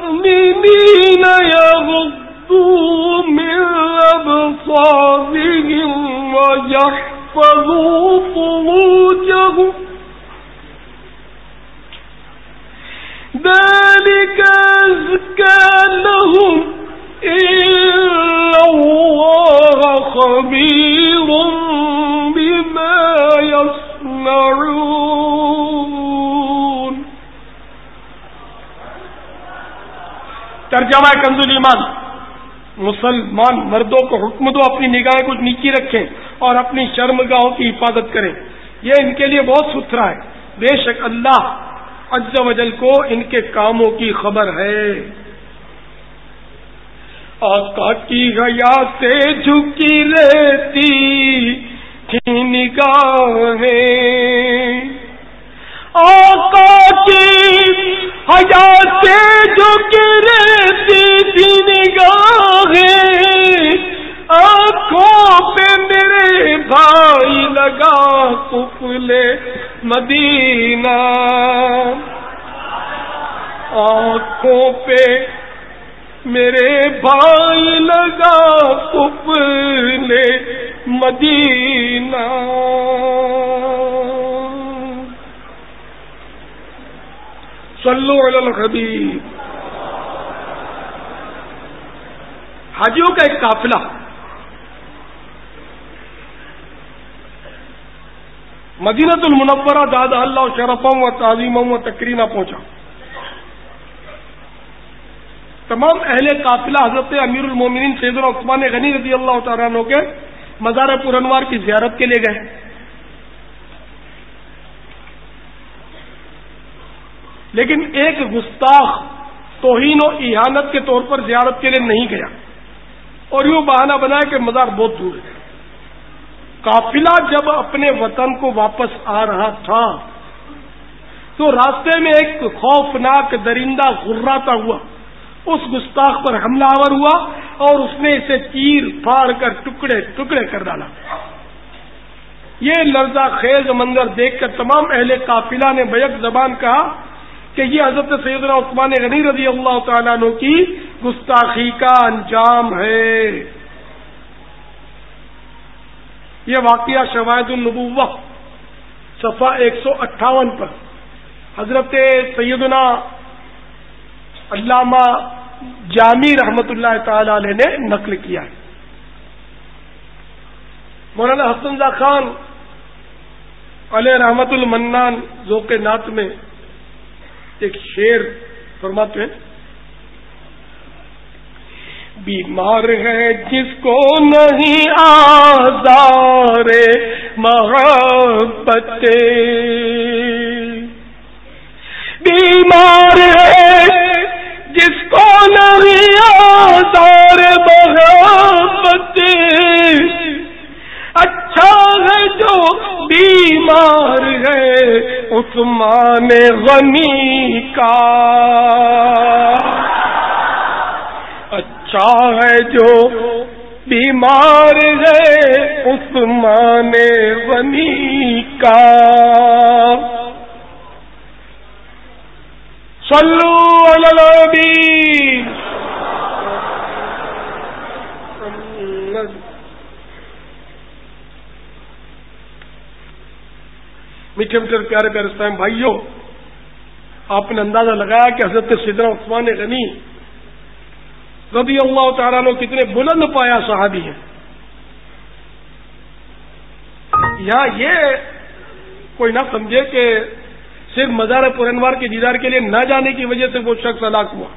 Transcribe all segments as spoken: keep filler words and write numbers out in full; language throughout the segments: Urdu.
المؤمنين يغضوا من أبصارهم ويحفظوا فروجهم ذلك أزكى لهم إن الله خبير بما يصنعون. ترجمہ کنز الایمان. مسلمان مردوں کو حکم دو اپنی نگاہیں کچھ نیچی رکھیں اور اپنی شرمگاہوں کی حفاظت کریں، یہ ان کے لیے بہت ستھرا ہے. بے شک اللہ عز و جل کو ان کے کاموں کی خبر ہے. آقا کی حیا سے جھکی رہتی تھی نگاہیں، آقا کی حیا سے جھکی رہتی تھی نگاہیں، آنکھوں پہ میرے بھائی لگا قفل مدینہ، آنکھوں پہ میرے بھائی لگا قفل مدینہ. صلو علی الحبیب. حاجیوں کا ایک قافلہ مدینۃ المنورہ زادہ اللہ شرفا و تعظیما و تکریما پہنچا. تمام اہل قافلہ حضرت امیر المومنین سیدنا عثمان غنی رضی اللہ تعالیٰ عنہ کے مزار پر انوار کی زیارت کے لیے گئے. لیکن ایک گستاخ توہین و اہانت کے طور پر زیارت کے لیے نہیں گیا اور یوں بہانہ بنایا کہ مزار بہت دور ہے. قافلہ جب اپنے وطن کو واپس آ رہا تھا تو راستے میں ایک خوفناک درندہ غراتا ہوا اس گستاخ پر حملہ آور ہوا اور اس نے اسے چیر پھاڑ کر ٹکڑے ٹکڑے کر ڈالا. یہ لرزہ خیز منظر دیکھ کر تمام اہل قافلہ نے بیک زبان کہا کہ یہ حضرت سیدنا عثمان غنی رضی اللہ تعالیٰ عنہ کی گستاخی کا انجام ہے. یہ واقعہ شواہد النبوہ صفحہ ایک سو اٹھاون پر حضرت سیدنا علامہ جامی رحمت اللہ تعالی علیہ نے نقل کیا ہے. مولانا حسن زا خان علیہ رحمت المنان ذوق نعت میں ایک شعر فرماتے ہیں، بیمار ہے جس کو نہیں آزار محبت، بیمار ہے جس کو نہیں آزار محبت، اچھا ہے جو بیمار ہے عثمان غنی کا، اچھا ہے جو بیمار ہے عثمان غنی کا. صلو علی النبی. میٹھے میٹھے پیارے پیارے اسلام بھائیوں، آپ نے اندازہ لگایا کہ حضرت سیدنا عثمان غنی رضی اللہ تعالیٰ عنہ کتنے بلند پایا صحابی ہیں. یہاں یہ کوئی نہ سمجھے کہ صرف مزار پر انوار کے دیدار کے لیے نہ جانے کی وجہ سے وہ شخص ہلاک ہوا،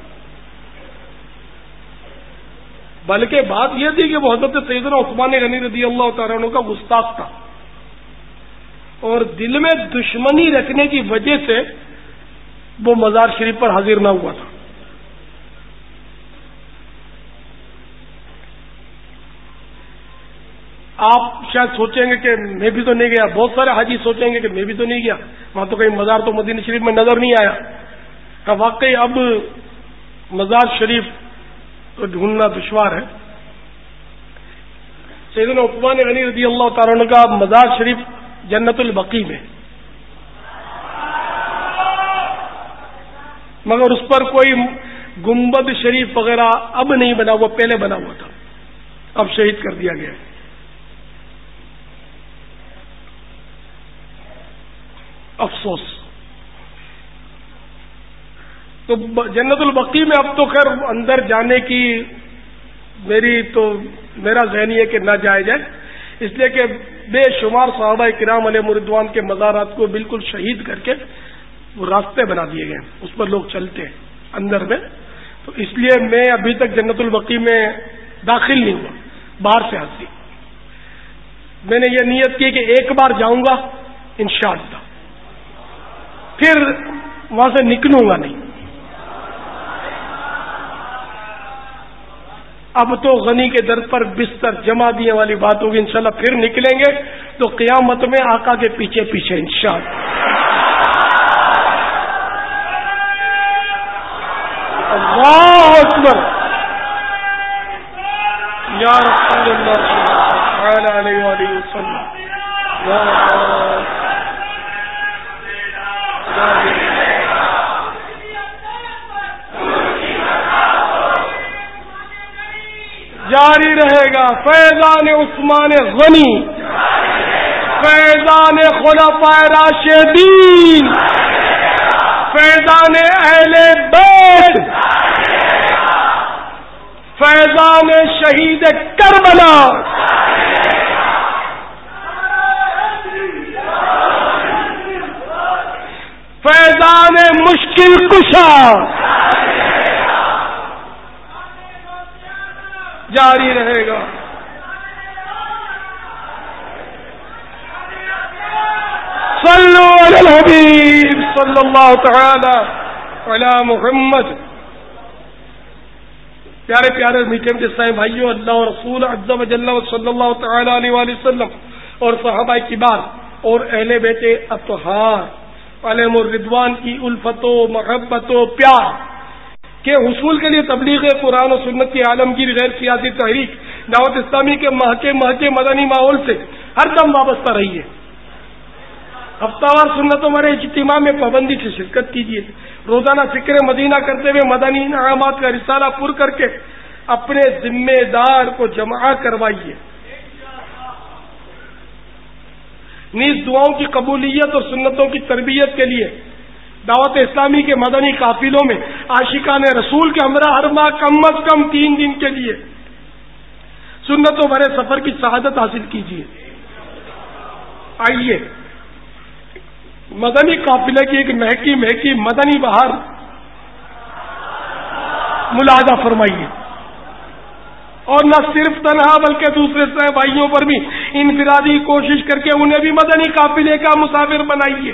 بلکہ بات یہ تھی کہ وہ حضرت سیدنا عثمان غنی رضی اللہ تعالیٰ عنہ کا گستاخ تھا اور دل میں دشمنی رکھنے کی وجہ سے وہ مزار شریف پر حاضر نہ ہوا تھا. آپ شاید سوچیں گے کہ میں بھی تو نہیں گیا، بہت سارے حاجی سوچیں گے کہ میں بھی تو نہیں گیا، وہاں تو کہیں مزار تو مدینہ شریف میں نظر نہیں آیا. کہ واقعی اب مزار شریف تو ڈھونڈنا دشوار ہے. سیدنا عثمان غنی رضی اللہ تعالیٰ عنہ کا مزار شریف جنت البقیع میں، مگر اس پر کوئی گنبد شریف وغیرہ اب نہیں بنا ہوا، پہلے بنا ہوا تھا، اب شہید کر دیا گیا ہے۔ افسوس۔ تو جنت البقیع میں اب تو خیر اندر جانے کی میری تو میرا ذہن یہ کہ نہ جایا جائے، اس لیے کہ بے شمار صحابہ کرام علیہ رضوان کے مزارات کو بالکل شہید کر کے وہ راستے بنا دیے گئے، اس پر لوگ چلتے ہیں اندر میں، تو اس لیے میں ابھی تک جنت البقیع میں داخل نہیں ہوا، باہر سے حاضری۔ میں نے یہ نیت کی کہ ایک بار جاؤں گا انشاءاللہ، پھر وہاں سے نکلوں گا نہیں۔ اب تو غنی کے در پر بستر جمع دینے والی بات ہوگی، انشاءاللہ پھر نکلیں گے تو قیامت میں آقا کے پیچھے پیچھے انشاءاللہ۔ اللہ اکبر، یا رسول اللہ صلی اللہ علیہ وآلہ وسلم، یا اللہ جاری رہے گا فیضان عثمان غنی، فیضان خلفائے راشدین، فیضان اہل بیت، فیضان شہید کربلا، فیضان مشکل کشا جاری رہے گا۔ صلو علی الحبیب صلی اللہ تعالی علی محمد۔ پیارے پیارے میٹھے میٹھے صاحب بھائیوں، اللہ و رسول عز و جل صلی اللہ تعالی علیہ وآلہ وسلم اور صحابہ کبار اور اہل بیت اطہار علیہم الرضوان کی الفت و محبت و پیار کے حصول کے لیے تبلیغ قرآن و سنت کی عالمگیر غیر سیاسی تحریک دعوت اسلامی کے مہکے مہکے مدنی ماحول سے ہر دم وابستہ رہی ہے۔ ہفتہ وار سنتوں والے اجتماع میں پابندی سے شرکت کیجیے، روزانہ فکر مدینہ کرتے ہوئے مدنی انعامات کا رسالہ پر کر کے اپنے ذمہ دار کو جمع کروائیے۔ نیز دعاؤں کی قبولیت اور سنتوں کی تربیت کے لیے دعوت اسلامی کے مدنی قافلوں میں عاشقان رسول کے ہمراہ ہر ماہ کم از کم تین دن کے لیے سنتوں بھرے سفر کی سعادت حاصل کیجیے۔ آئیے مدنی قافلے کی ایک مہکی مہکی مدنی بہار ملاحظہ فرمائیے، اور نہ صرف تنہا بلکہ دوسرے صاحب بھائیوں پر بھی انفرادی کوشش کر کے انہیں بھی مدنی قافلے کا مسافر بنائیے۔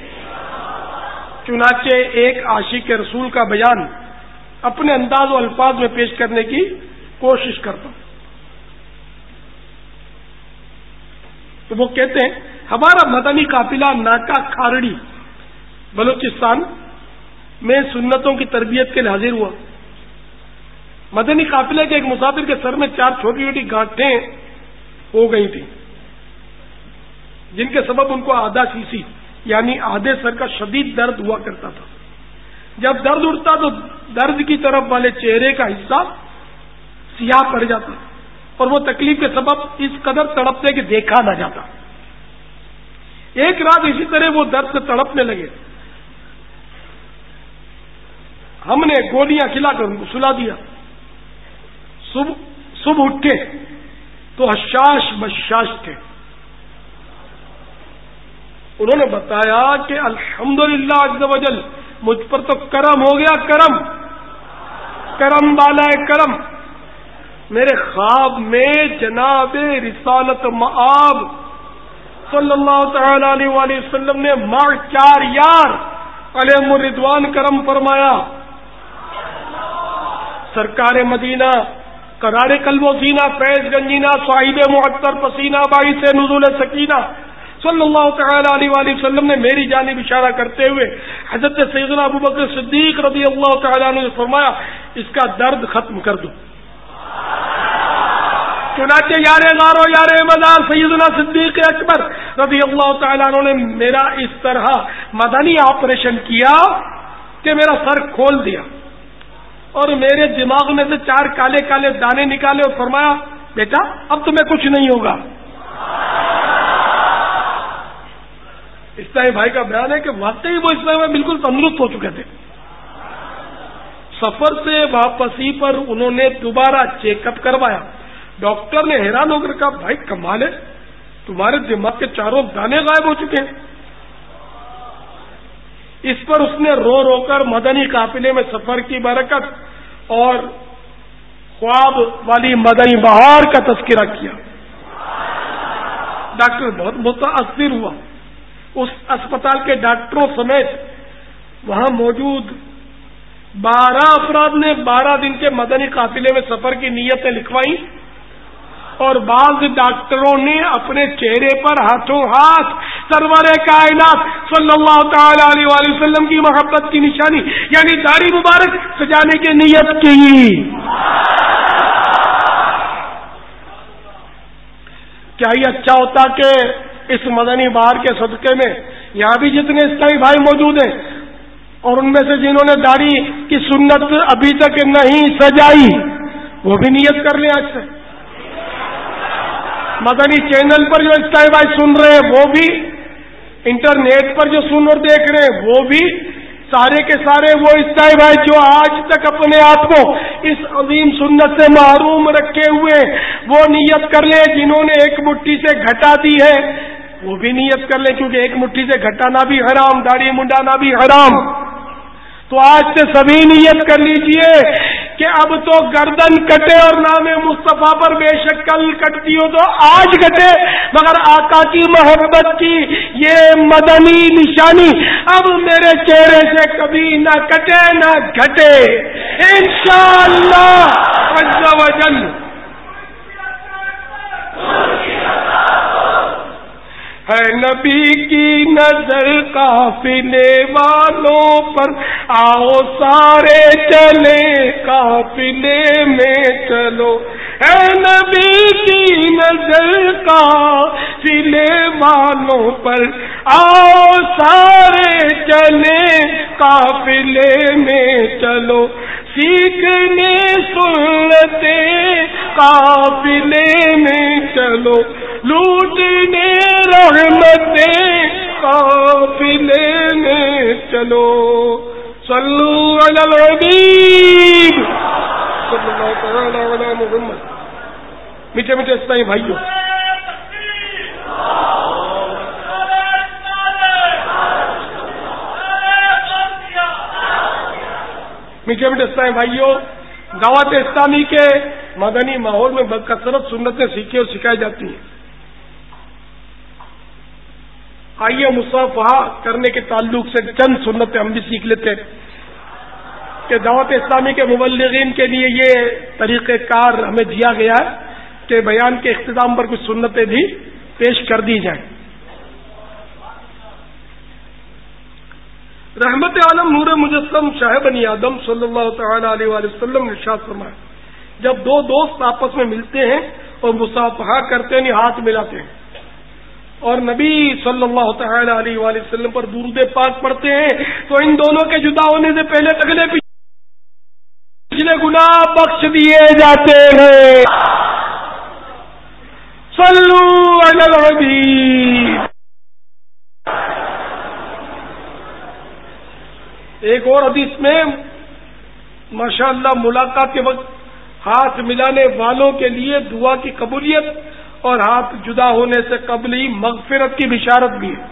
چنانچہ ایک عاشق رسول کا بیان اپنے انداز و الفاظ میں پیش کرنے کی کوشش کرتا ہوں۔ تو وہ کہتے ہیں ہمارا مدنی قافلہ ناکا کھارڑی بلوچستان میں سنتوں کی تربیت کے لیے حاضر ہوا۔ مدنی قافلے کے ایک مسافر کے سر میں چار چھوٹی چھوٹی گانٹھیں ہو گئی تھیں، جن کے سبب ان کو آدھا سیسی یعنی آدھے سر کا شدید درد ہوا کرتا تھا۔ جب درد اٹھتا تو درد کی طرف والے چہرے کا حصہ سیاہ پڑ جاتا اور وہ تکلیف کے سبب اس قدر تڑپتے کہ دیکھا نہ جاتا۔ ایک رات اسی طرح وہ درد سے تڑپنے لگے، ہم نے گولیاں کھلا کر ان کو سلا دیا۔ صبح صبح اٹھے تو حشاش بشاش تھے۔ انہوں نے بتایا کہ الحمدللہ عز و جل مجھ پر تو کرم ہو گیا، کرم کرم بالائے کرم۔ میرے خواب میں جناب رسالت مآب صلی اللہ تعالی علیہ وآلہ وسلم نے ماں چار یار علیہم الرضوان کرم فرمایا۔ سرکار مدینہ قرار قلب و سینہ فیض گنجینہ صاحب معطر پسینہ باعث نزول سکینہ صلی اللہ تعالی علیہ وآلہ وسلم نے میری جانب اشارہ کرتے ہوئے حضرت سیدنا ابو بکر صدیق رضی اللہ تعالی عنہ نے فرمایا اس کا درد ختم کر دو۔ چنانچہ یار غار و یار مزار سیدنا صدیق اکبر رضی اللہ تعالی عنہ نے میرا اس طرح مدنی آپریشن کیا کہ میرا سر کھول دیا اور میرے دماغ میں سے چار کالے کالے دانے نکالے اور فرمایا بیٹا اب تمہیں کچھ نہیں ہوگا. اسلامی بھائی کا بیان ہے کہ واقعی وہ اسلام میں بالکل تندرست ہو چکے تھے. سفر سے واپسی پر انہوں نے دوبارہ چیک اپ کروایا. ڈاکٹر نے حیران ہو کر کہا بھائی کمال ہے, تمہارے دماغ کے چاروں دانے غائب ہو چکے ہیں. اس پر اس نے رو رو کر مدنی قافلے میں سفر کی برکت اور خواب والی مدنی بہار کا تذکرہ کیا. ڈاکٹر بہت متاثر ہوا. اس اسپتال کے ڈاکٹروں سمیت وہاں موجود بارہ افراد نے بارہ دن کے مدنی قافلے میں سفر کی نیتیں لکھوائیں اور بعض ڈاکٹروں نے اپنے چہرے پر ہاتھوں ہاتھ سرور کائنات صلی اللہ تعالی علیہ وآلہ وسلم کی محبت کی نشانی یعنی داڑھی مبارک سجانے کی نیت کی. کیا یہ اچھا ہوتا کہ اس مدنی بہار کے صدقے میں یہاں بھی جتنے اسلامی بھائی موجود ہیں اور ان میں سے جنہوں نے داڑھی کی سنت ابھی تک نہیں سجائی وہ بھی نیت کر لیں آج سے. مدنی چینل پر جو اسلامی بھائی سن رہے ہیں وہ بھی, انٹرنیٹ پر جو سن اور دیکھ رہے ہیں وہ بھی, سارے کے سارے وہ اسلامی بھائی جو آج تک اپنے آپ کو اس عظیم سنت سے محروم رکھے ہوئے وہ نیت کر لیں. جنہوں نے ایک مٹھی سے گھٹا دی ہے وہ بھی نیت کر لیں, کیونکہ ایک مٹھی سے گھٹانا بھی حرام, داڑھی منڈانا بھی حرام. تو آج سے سبھی نیت کر لیجئے کہ اب تو گردن کٹے اور نام مصطفیٰ پر بے شک کل کٹتی ہو تو آج کٹے, مگر آقا کی محبت کی یہ مدنی نشانی اب میرے چہرے سے کبھی نہ کٹے نہ گھٹے انشاءاللہ عز و جل. ہے نبی کی نظر قافلے والوں پر, آؤ سارے چلے قافلے میں چلو. ہے نبی کی نظر قافلے والوں پر, آؤ سارے چلے قافلے میں چلو. سیکھنے سنتے قافلے میں چلو, لوٹنے رحمتیں قافلے میں چلو. صلو علی الحبیب صلی اللہ تعالی علی محمد. میٹھے میٹھے اسلامی بھائیوں, میٹھے میٹھے اسلامی بھائیوں, دعوت اسلامی کے مدنی ماحول میں بکثرت سنتیں سیکھی اور سکھائی جاتی ہیں. آئیے مصافحہ کرنے کے تعلق سے چند سنتیں ہم بھی سیکھ لیتے ہیں کہ دعوت اسلامی کے مبلغین کے لیے یہ طریقہ کار ہمیں دیا گیا ہے کہ بیان کے اختتام پر کچھ سنتیں بھی پیش کر دی جائیں. رحمت عالم نور مجسم شاہ بنی آدم صلی اللہ تعالی علیہ وآلہ وسلم نے ارشاد فرمایا, جب دو دوست آپس میں ملتے ہیں اور مصافحہ کرتے ہیں, ہاتھ ملاتے ہیں, اور نبی صلی اللہ تعالی علیہ وآلہ وسلم پر درود پاک پڑھتے ہیں, تو ان دونوں کے جدا ہونے سے پہلے اگلے پچھلے گناہ بخش دیے جاتے ہیں. صلو علی الحبیب. ایک اور حدیث میں ماشاءاللہ ملاقات کے وقت ہاتھ ملانے والوں کے لیے دعا کی قبولیت اور ہاتھ جدا ہونے سے قبل ہی مغفرت کی بشارت بھی ہے.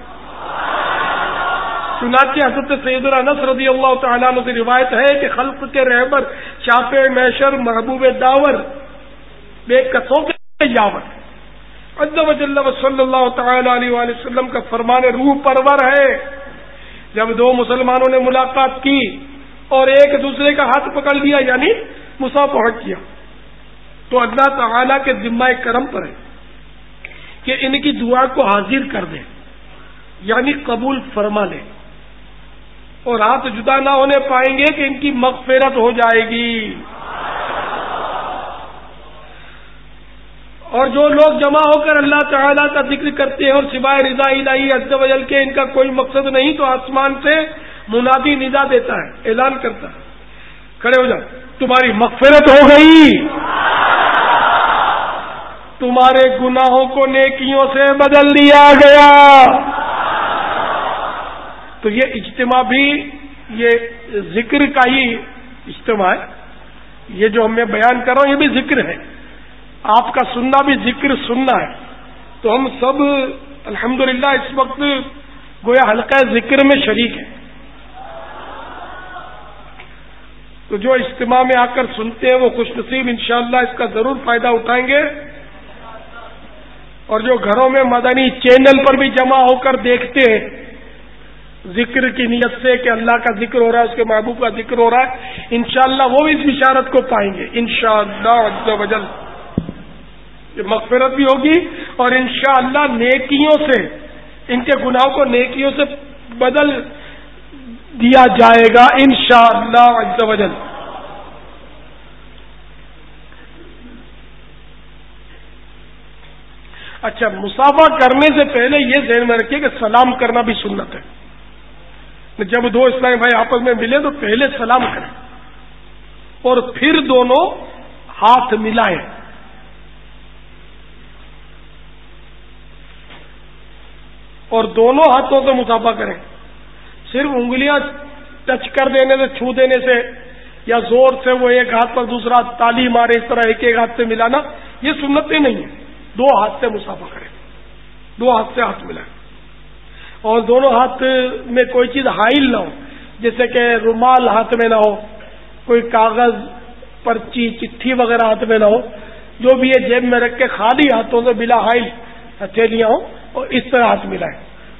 چنانچہ حضرت سیدنا انس رضی اللہ تعالیٰ عنہ سے روایت ہے کہ خلق کے رہبر, شافع محشر, محبوب داور, بے کسوں کے یاور عز و جل صلی اللہ تعالی علیہ وآلہ وسلم کا فرمان روح پرور ہے. جب دو مسلمانوں نے ملاقات کی اور ایک دوسرے کا ہاتھ پکڑ لیا یعنی مصافحہ کیا, تو اللہ تعالیٰ کے ذمہ کرم پر ہے کہ ان کی دعا کو حاضر کر دیں یعنی قبول فرما لیں, اور ہاتھ جدا نہ ہونے پائیں گے کہ ان کی مغفرت ہو جائے گی. اور جو لوگ جمع ہو کر اللہ تعالیٰ کا ذکر کرتے ہیں اور سوائے رضا الہی عز و جل کے ان کا کوئی مقصد نہیں, تو آسمان سے منادی ندا دیتا ہے, اعلان کرتا ہے, کھڑے ہو جاؤ. تمہاری مغفرت ہو گئی، تمہارے گناہوں کو نیکیوں سے بدل دیا گیا. تو یہ اجتماع بھی یہ ذکر کا ہی اجتماع ہے. یہ جو میں بیان کر رہا ہوں یہ بھی ذکر ہے، آپ کا سننا بھی ذکر سننا ہے. تو ہم سب الحمدللہ اس وقت گویا حلقہ ذکر میں شریک ہیں. تو جو اجتماع میں آ کر سنتے ہیں وہ خوش نصیب انشاءاللہ اس کا ضرور فائدہ اٹھائیں گے. اور جو گھروں میں مدنی چینل پر بھی جمع ہو کر دیکھتے ہیں ذکر کی نیت سے کہ اللہ کا ذکر ہو رہا ہے، اس کے محبوب کا ذکر ہو رہا ہے، انشاءاللہ وہ بھی اس بشارت کو پائیں گے انشاءاللہ عز و جل. یہ مغفرت بھی ہوگی اور انشاءاللہ نیکیوں سے ان کے گناہوں کو نیکیوں سے بدل دیا جائے گا انشاءاللہ عز و جل. اچھا، مصافحہ کرنے سے پہلے یہ ذہن میں رکھیے کہ سلام کرنا بھی سنت ہے. جب دو اسلامی بھائی آپس میں ملے تو پہلے سلام کریں اور پھر دونوں ہاتھ ملائیں. اور دونوں ہاتھوں سے مصافحہ کریں. صرف انگلیاں ٹچ کر دینے سے، چھو دینے سے یا زور سے وہ ایک ہاتھ پر دوسرا تالی مارے اس طرح ایک ایک ہاتھ سے ملانا یہ سنتیں نہیں ہیں. دو ہاتھ سے مصافحہ کریں، دو ہاتھ سے ہاتھ ملائیں اور دونوں ہاتھ میں کوئی چیز حائل نہ ہو، جیسے کہ رومال ہاتھ میں نہ ہو، کوئی کاغذ پرچی چٹھی وغیرہ ہاتھ میں نہ ہو. جو بھی ہے جیب میں رکھ کے خالی ہاتھوں سے بلا حائل ہتھیلیاں ہوں اور اس طرح ہاتھ ملائیں.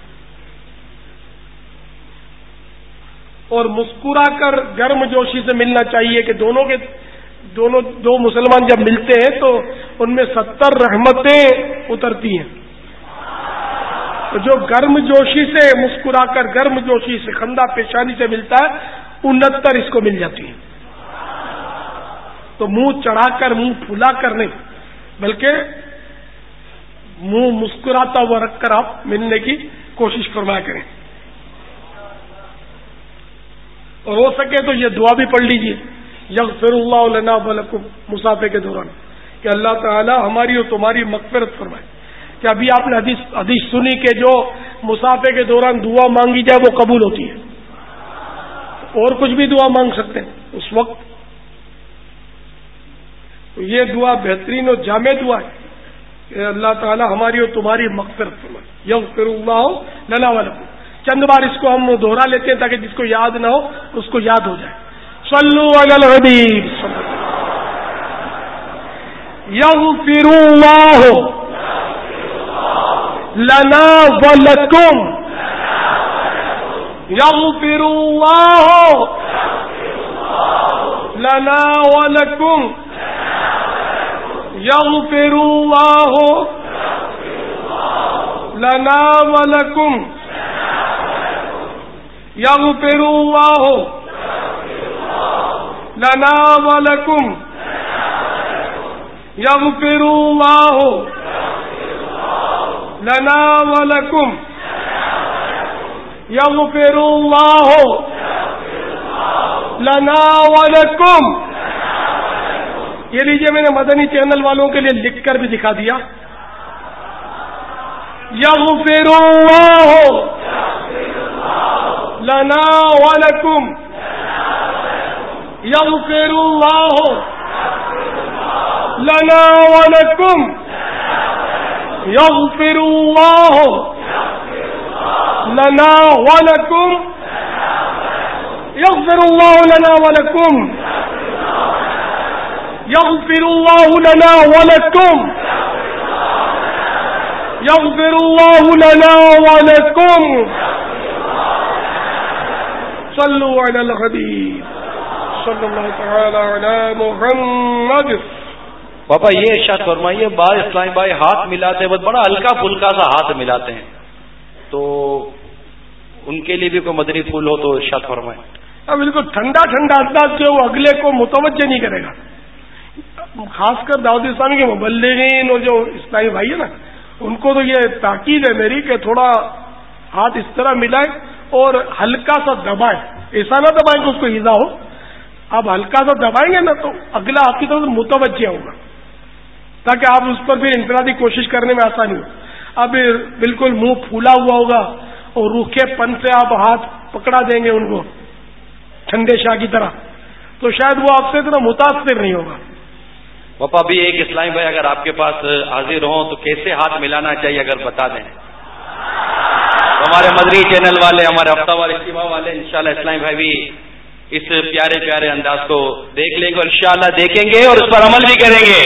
اور مسکرا کر گرم جوشی سے ملنا چاہیے کہ دونوں کے دونوں دو مسلمان جب ملتے ہیں تو ان میں ستر رحمتیں اترتی ہیں. تو جو گرم جوشی سے مسکرا کر گرم جوشی سے خندہ پیشانی سے ملتا ہے انہتر اس کو مل جاتی ہے. تو منہ چڑھا کر منہ پھلا کر نہیں بلکہ منہ مسکراتا ہوا رکھ کر آپ ملنے کی کوشش فرمایا کریں. اور ہو سکے تو یہ دعا بھی پڑھ لیجیے یغفر اللہ لنا ولکم مصافحے کے دوران کہ اللہ تعالی ہماری اور تمہاری مغفرت فرمائے. کہ ابھی آپ نے حدیث حدیث سنی کہ جو مصافحے کے دوران دعا مانگی جائے وہ قبول ہوتی ہے. اور کچھ بھی دعا مانگ سکتے ہیں اس وقت. تو یہ دعا بہترین اور جامع دعا ہے کہ اللہ تعالی ہماری اور تمہاری مغفرت فرمائے. یغفر اللہ لنا ولکم. چند بار اس کو ہم دوہرا لیتے ہیں تاکہ جس کو یاد نہ ہو اس کو یاد ہو جائے. صلو علی الحبیب. یغفر اللہ لنا ولکم. یغفر اللہ لنا ولکم. یغفر اللہ لنا ولکم. یغفر اللہ لنا ولکم. یغفر اللہ لنا ولکم. یغفر اللہ لنا ولکم. یہ لیجیے میں نے مدنی چینل والوں کے لیے لکھ کر بھی دکھا دیا. یغفر اللہ لنا ولکم. یغفر اللہ لنا ولکم. یغفر اللہ لنا ولکم. یغفر اللہ لنا ولکم. یغفر اللہ لنا ولکم. یغفر اللہ لنا ولکم. صلو علی الحبیب صلی اللہ تعالی علی محمد. پاپا یہ ارشاد فرمائیے بعض اسلامی بھائی ہاتھ ملاتے وقت بڑا ہلکا پھلکا سا ہاتھ ملاتے ہیں تو ان کے لیے بھی کوئی مدنی پھول ہو تو ارشاد فرمائیں. اب بالکل ٹھنڈا ٹھنڈا انداز جو وہ اگلے کو متوجہ نہیں کرے گا. خاص کر دعوت اسلامی کے مبلغین اور جو اسلامی بھائی ہیں نا ان کو تو یہ تاکید ہے میری کہ تھوڑا ہاتھ اس طرح ملائیں اور ہلکا سا دبائیں. ایسا نہ دبائیں کہ اس کو ایزا ہو. آپ ہلکا سا دبائیں گے نا تو اگلا آپ کی طرف سے متوجہ ہوگا، تاکہ آپ اس پر پھر انفرادی کوشش کرنے میں آسانی ہو۔ اب بالکل منہ پھولا ہوا ہوگا اور روکھے پن سے آپ ہاتھ پکڑا دیں گے ان کو ٹھنڈے شاہ کی طرح، تو شاید وہ آپ سے اتنا متاثر نہیں ہوگا۔ پاپا بھی ایک اسلام بھائی اگر آپ کے پاس حاضر ہوں تو کیسے ہاتھ ملانا چاہیے اگر بتا دیں؟ ہمارے مدری چینل والے، ہمارے ہفتہ والے، اجتماع والے انشاءاللہ اسلام بھائی بھی اس پیارے پیارے انداز کو دیکھ لیں گے اور انشاءاللہ دیکھیں گے اور اس پر عمل بھی کریں گے۔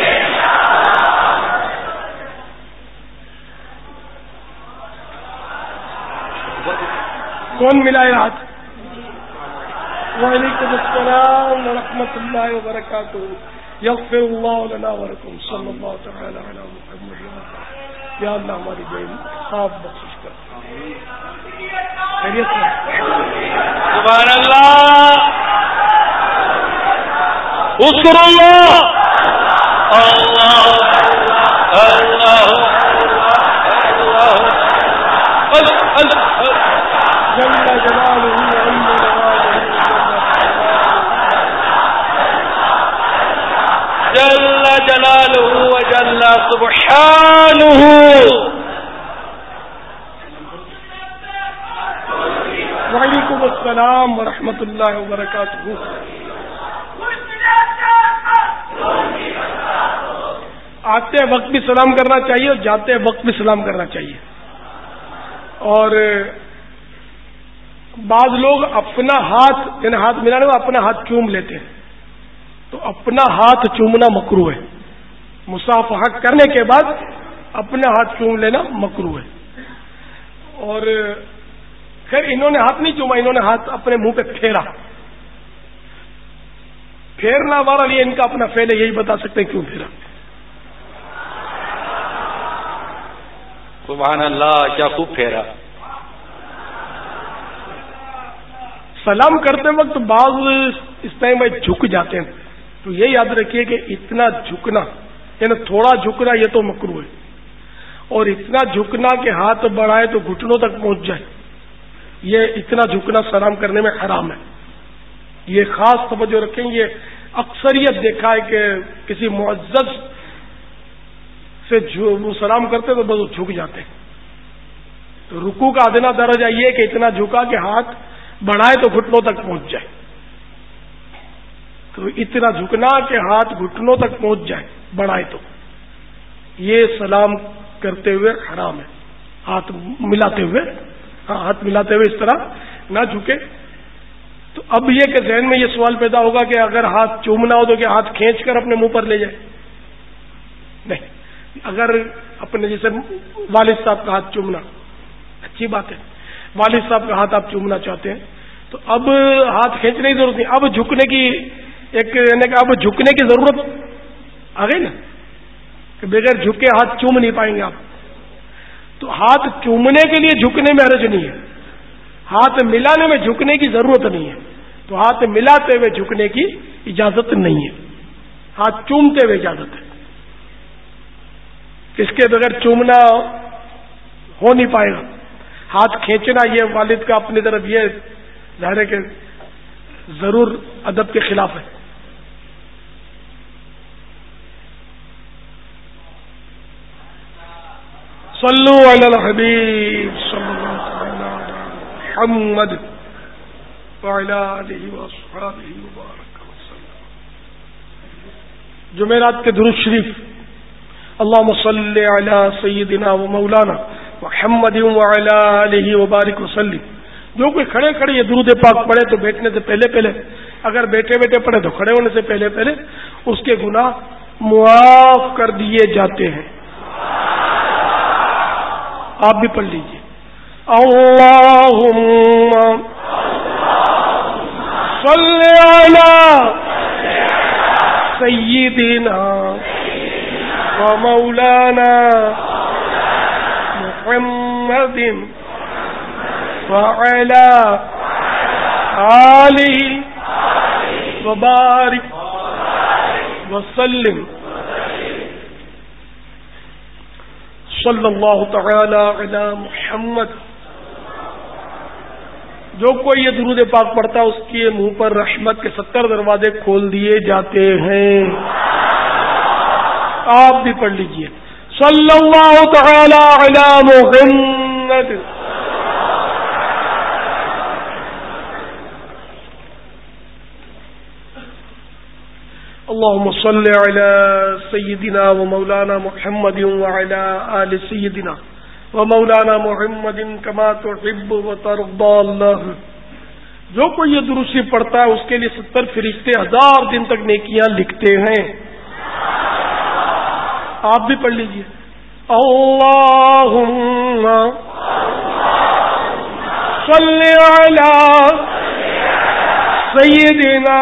کون ملائے ہاتھ؟ وعلیکم السلام ورحمۃ اللہ وبرکاتہ۔ یغفر اللہ لنا ولکم، صلی اللہ تعالی علی محمد۔ یا اللہ ہماری بے انصاف بخشش کر۔ خیریت سے؟ سبحان اللہ، اذکر اللہ، اللہ اللہ جل جلالہ جل جلالہ وجل سبحانہ۔ وعلیکم السلام ورحمۃ اللہ وبرکاتہ۔ آتے وقت بھی سلام کرنا چاہیے اور جاتے وقت بھی سلام کرنا چاہیے۔ اور بعض لوگ اپنا ہاتھ یعنی ہاتھ ملانے میں اپنا ہاتھ چوم لیتے ہیں، تو اپنا ہاتھ چومنا مکروہ ہے۔ مصافحہ کرنے کے بعد اپنا ہاتھ چوم لینا مکروہ ہے۔ اور خیر انہوں نے ہاتھ نہیں چوما، انہوں نے ہاتھ اپنے منہ پہ پھیرا۔ پھیرنا والا یہ ان کا اپنا فعل ہے، یہی بتا سکتے ہیں کیوں پھیرا۔ سبحان اللہ، کیا خوب پھیرا۔ سلام کرتے وقت بعض اس ٹائم میں جھک جاتے ہیں، تو یہ یاد رکھیے کہ اتنا جھکنا یعنی تھوڑا جھکنا یہ تو مکروہ ہے، اور اتنا جھکنا کہ ہاتھ بڑھائے تو گھٹنوں تک پہنچ جائے، یہ اتنا جھکنا سلام کرنے میں حرام ہے۔ یہ خاص توجہ رکھیں، یہ اکثریت دیکھا ہے کہ کسی معزز سے وہ سلام کرتے تو بس جھک جاتے ہیں۔ تو رکوع کا ادنا درجہ یہ کہ اتنا جھکا کہ ہاتھ بڑھائے تو گھٹنوں تک پہنچ جائے، تو اتنا جھکنا کہ ہاتھ گھٹنوں تک پہنچ جائے بڑھائے تو، یہ سلام کرتے ہوئے حرام ہے۔ ہاتھ ملاتے ہوئے ہاں ہاتھ ملاتے ہوئے اس طرح نہ جھکے۔ تو اب یہ کہ ذہن میں یہ سوال پیدا ہوگا کہ اگر ہاتھ چومنا ہو تو کیا ہاتھ کھینچ کر اپنے منہ پر لے جائے؟ نہیں، اگر اپنے جیسے والد صاحب کا ہاتھ چومنا اچھی بات ہے، والد صاحب کا ہاتھ آپ چومنا چاہتے ہیں تو اب ہاتھ کھینچنے کی ضرورت نہیں، اب جھکنے کی ایک یعنی کہ اب جھکنے کی ضرورت آ گئی نا کہ بغیر جھکے ہاتھ چوم نہیں پائیں گے آپ۔ تو ہاتھ چومنے کے لیے جھکنے میں حرج نہیں ہے، ہاتھ ملانے میں جھکنے کی ضرورت نہیں ہے، تو ہاتھ ملاتے ہوئے جھکنے کی اجازت نہیں ہے، ہاتھ چومتے ہوئے اجازت ہے۔ اس کے بغیر چومنا ہو نہیں پائے گا، ہاتھ کھینچنا یہ والد کا اپنی طرف یہ ظاہر ہے کہ ضرور ادب کے خلاف ہے۔ صلو علی الحبیب صلی اللہ علیہ محمد وعلی آلہ وصحبہ وبارک وسلم۔ جمعرات کے درود شریف: اللہم صلی علی سیدنا و مولانا محمد وعلی آلہ وبارک وسلم۔ جو کوئی کھڑے کھڑے یہ درود پاک پڑھے تو بیٹھنے سے پہلے پہلے، اگر بیٹھے بیٹھے پڑھے تو کھڑے ہونے سے پہلے پہلے اس کے گناہ معاف کر دیے جاتے ہیں۔ آپ بھی پڑھ لیجئے: اللہم صلی علی سیدنا و مولانا محمد وعلی آلہ وبارک وسلم۔ صلی اللہ تعالی علی محمد جو کوئی یہ درود پاک پڑھتا ہے اس کے منہ پر رحمت کے ستر دروازے کھول دیے جاتے ہیں. آپ بھی پڑھ لیجئے صلی اللہ تعالی علی محمد. اللهم صل على سيدنا ومولانا محمد وعلى آل سيدنا ومولانا محمد كما تحب وترضى. اللہ جو کوئی یہ درود شریف پڑھتا ہے اس کے لیے ستر فرشتے ہزار دن تک نیکیاں لکھتے ہیں. آپ بھی پڑھ لیجئے اللہم صل علی سیدنا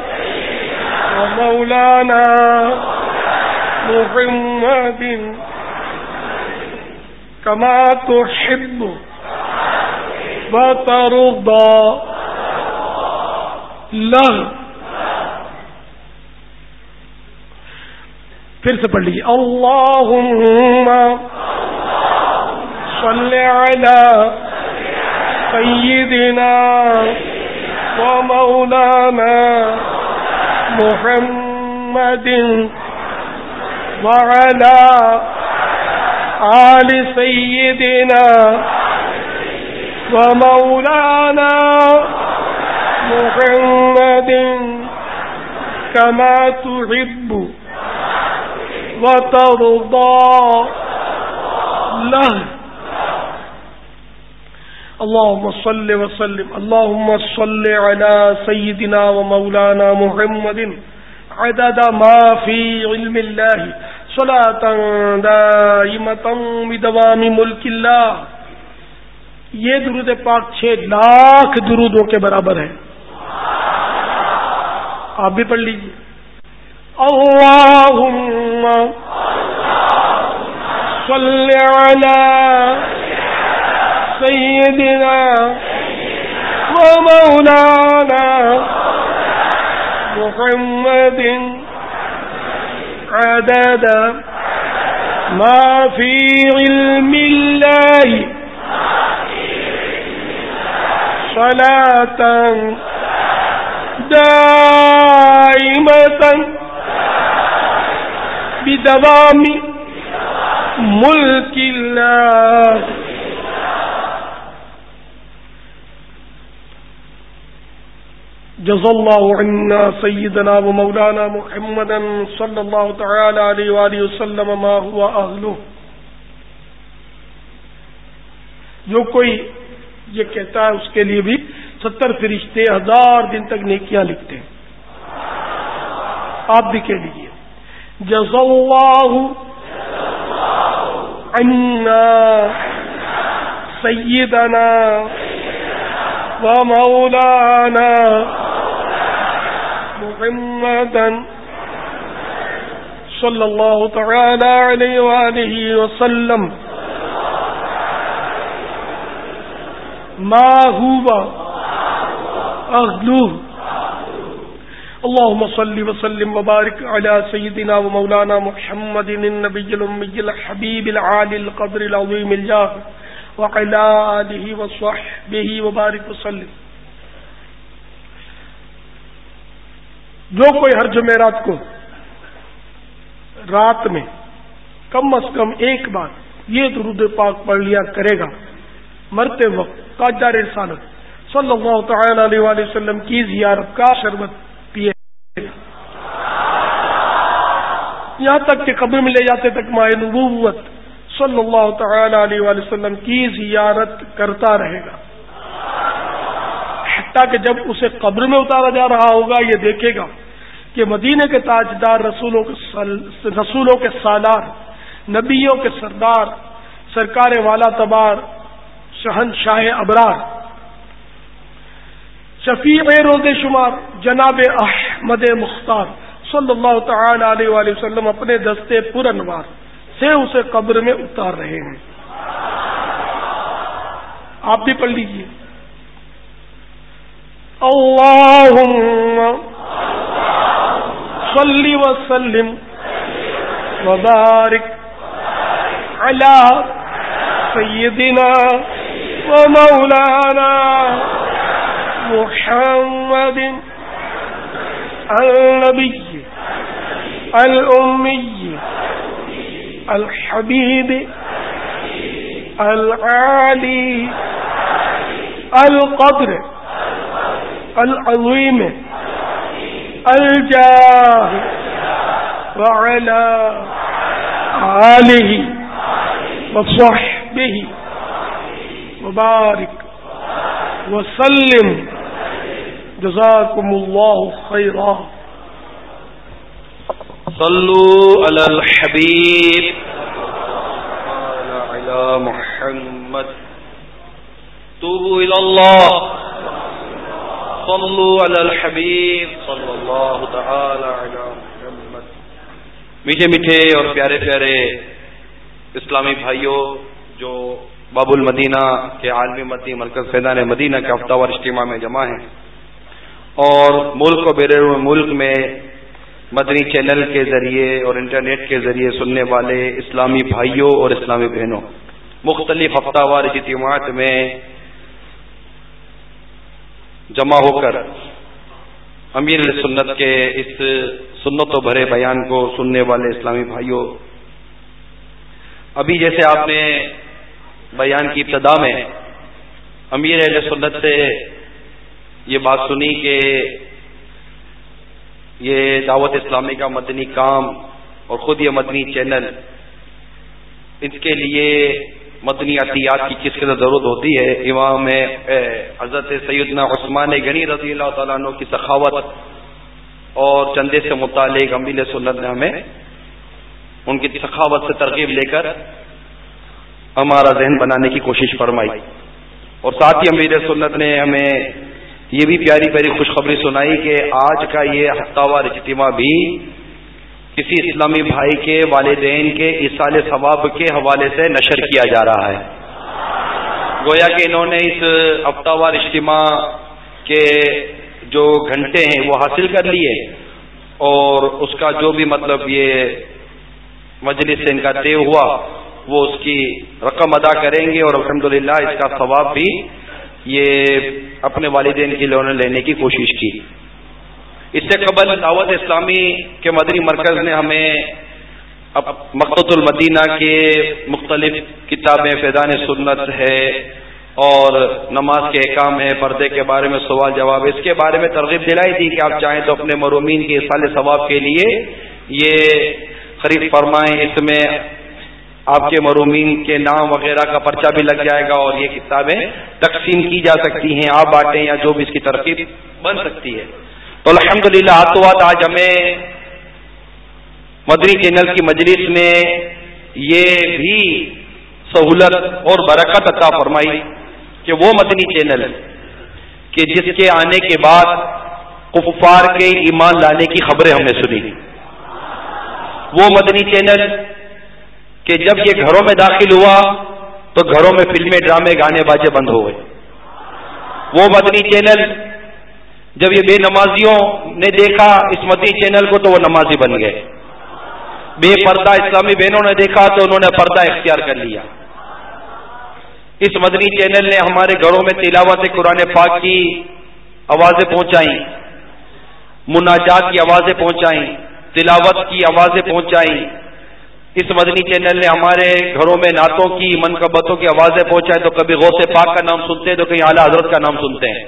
ومولانا محمد كما تحب وترضى. لہ پھر سے پڑھ لیجیے اللہم صل علی سیدنا ومولانا محمد وعلى آل سیدنا ومولانا محمد كما تحب وترضى. له اللهم صل وسلم اللهم صل على سيدنا ومولانا محمد عدد ما في علم الله صلاة دائمة بدوام ملك الله. یہ درود پاک چھ لاکھ درودوں کے برابر ہے. آپ بھی پڑھ لیجیے اللہم صل علی سیدنا ومولانا محمد عدد ما فی علم اللہ صلاة دائمة بدوام ملک اللہ. جزا اللہ عنا سیدنا و مولانا محمدا صلی اللہ تعالی علیہ وآلہ وسلم ما ہوا اہلہ. جو کوئی یہ کہتا ہے اس کے لیے بھی ستر فرشتے ہزار دن تک نیکیاں لکھتے ہیں. آپ بھی کہہ لیجیے جزا اللہ عنا سیدنا و مولانا محمدا صلی اللہ تعالی علیہ وآلہ وسلم ما ہوا اہلہ. اللهم صل وسلم وبارك على سيدنا ومولانا محمد النبي الأمي الحبيب العالي القدر العظيم الجاه وعلى آله وصحبه وبارك وسلم. جو کوئی ہر جمعرات کو رات میں کم از کم ایک بار یہ درود پاک پڑھ لیا کرے گا مرتے وقت تاجدار رسالت صلی اللہ تعالی علیہ وآلہ وسلم کی زیارت کا شربت پیے یہاں تک کہ قبر میں لے جاتے تک ماہ نبوت صلی اللہ تعالی علیہ وآلہ وسلم کی زیارت کرتا رہے گا حتیٰ کہ جب اسے قبر میں اتارا جا رہا ہوگا یہ دیکھے گا کہ مدینے کے تاجدار رسولوں کے سال رسولوں کے سالار نبیوں کے سردار سرکار والا تبار شہنشاہ ابرار شفیع روز شمار جناب احمد مختار صلی اللہ تعالی علیہ وآلہ وسلم اپنے دستے پر انوار سے اسے قبر میں اتار رہے ہیں. آپ بھی پڑھ لیجیے اللہم صلی وسلم وبارک علی سیدنا ومولانا محمد النبی الأمی الحبیب العالی القدر العظیم الجاہ وعلى آلہ وصحبہ وبارک وسلم جزاکم اللہ خیرا. صلوا علی الحبیب علی محمد توبوا الی اللہ صلوا علی الحبیب صلی اللہ تعالی علی محمد. میٹھے میٹھے اور پیارے پیارے اسلامی بھائیوں جو باب المدینہ کے عالمی مدنی مرکز فیضان مدینہ کے ہفتہ وار اجتماع میں جمع ہیں اور ملک و بیرون ملک میں مدنی چینل کے ذریعے اور انٹرنیٹ کے ذریعے سننے والے اسلامی بھائیوں اور اسلامی بہنوں مختلف ہفتہ وار اجتماعات میں جمع ہو کر امیر سنت کے اس سنت و بھرے بیان کو سننے والے اسلامی بھائیوں، ابھی جیسے آپ نے بیان کی ابتدا میں امیر اہل سنت سے یہ بات سنی کہ یہ دعوت اسلامی کا مدنی کام اور خود یہ مدنی چینل، اس کے لیے مدنی عطیات کی کس قدر ضرورت ہوتی ہے. امام حضرت سیدنا عثمان غنی رضی اللہ تعالیٰ عنہ کی سخاوت اور چندے سے متعلق امیر سنت نے ہمیں ان کی سخاوت سے ترغیب لے کر ہمارا ذہن بنانے کی کوشش فرمائی، اور ساتھ ہی امیر سنت نے ہمیں یہ بھی پیاری پیاری خوشخبری سنائی کہ آج کا یہ ہفتہ وار اجتماع بھی کسی اسلامی بھائی کے والدین کے ایصال ثواب کے حوالے سے نشر کیا جا رہا ہے. گویا کہ انہوں نے اس ہفتہ وار اجتماع کے جو گھنٹے ہیں وہ حاصل کر لیے اور اس کا جو بھی مطلب یہ مجلس سے ان کا طے ہوا وہ اس کی رقم ادا کریں گے اور الحمدللہ اس کا ثواب بھی یہ اپنے والدین کے لیے لینے کی کوشش کی. اس سے قبل دعوت اسلامی کے مدنی مرکز نے ہمیں مقتۃ المدینہ کے مختلف کتابیں فیضان سنت ہے اور نماز کے احکام ہے، پردے کے بارے میں سوال جواب، اس کے بارے میں ترغیب دلائی تھی کہ آپ چاہیں تو اپنے مرحومین کے ایصال ثواب کے لیے یہ خرید فرمائیں. اس میں آپ کے مرحومین کے نام وغیرہ کا پرچہ بھی لگ جائے گا اور یہ کتابیں تقسیم کی جا سکتی ہیں، آپ بانٹیں یا جو بھی اس کی ترغیب بن سکتی ہے. تو الحمدللہ ہاتھوں ہاتھ آج ہمیں مدنی چینل کی مجلس میں یہ بھی سہولت اور برکت عطا فرمائی کہ وہ مدنی چینل کہ جس کے آنے کے بعد کفار کے ایمان لانے کی خبریں ہم نے سنی، وہ مدنی چینل کہ جب یہ گھروں میں داخل ہوا تو گھروں میں فلمیں ڈرامے گانے باجے بند ہو گئے، وہ مدنی چینل جب یہ بے نمازیوں نے دیکھا اس مدنی چینل کو تو وہ نمازی بن گئے، بے پردہ اسلامی بہنوں نے دیکھا تو انہوں نے پردہ اختیار کر لیا. اس مدنی چینل نے ہمارے گھروں میں تلاوت قرآن پاک کی آوازیں پہنچائیں، مناجات کی آوازیں پہنچائیں، تلاوت کی آوازیں پہنچائیں. اس مدنی چینل نے ہمارے گھروں میں نعتوں کی منقبتوں کی آوازیں پہنچائیں، تو کبھی غوث پاک کا نام سنتے ہیں تو کہیں اعلیٰ حضرت کا نام سنتے ہیں.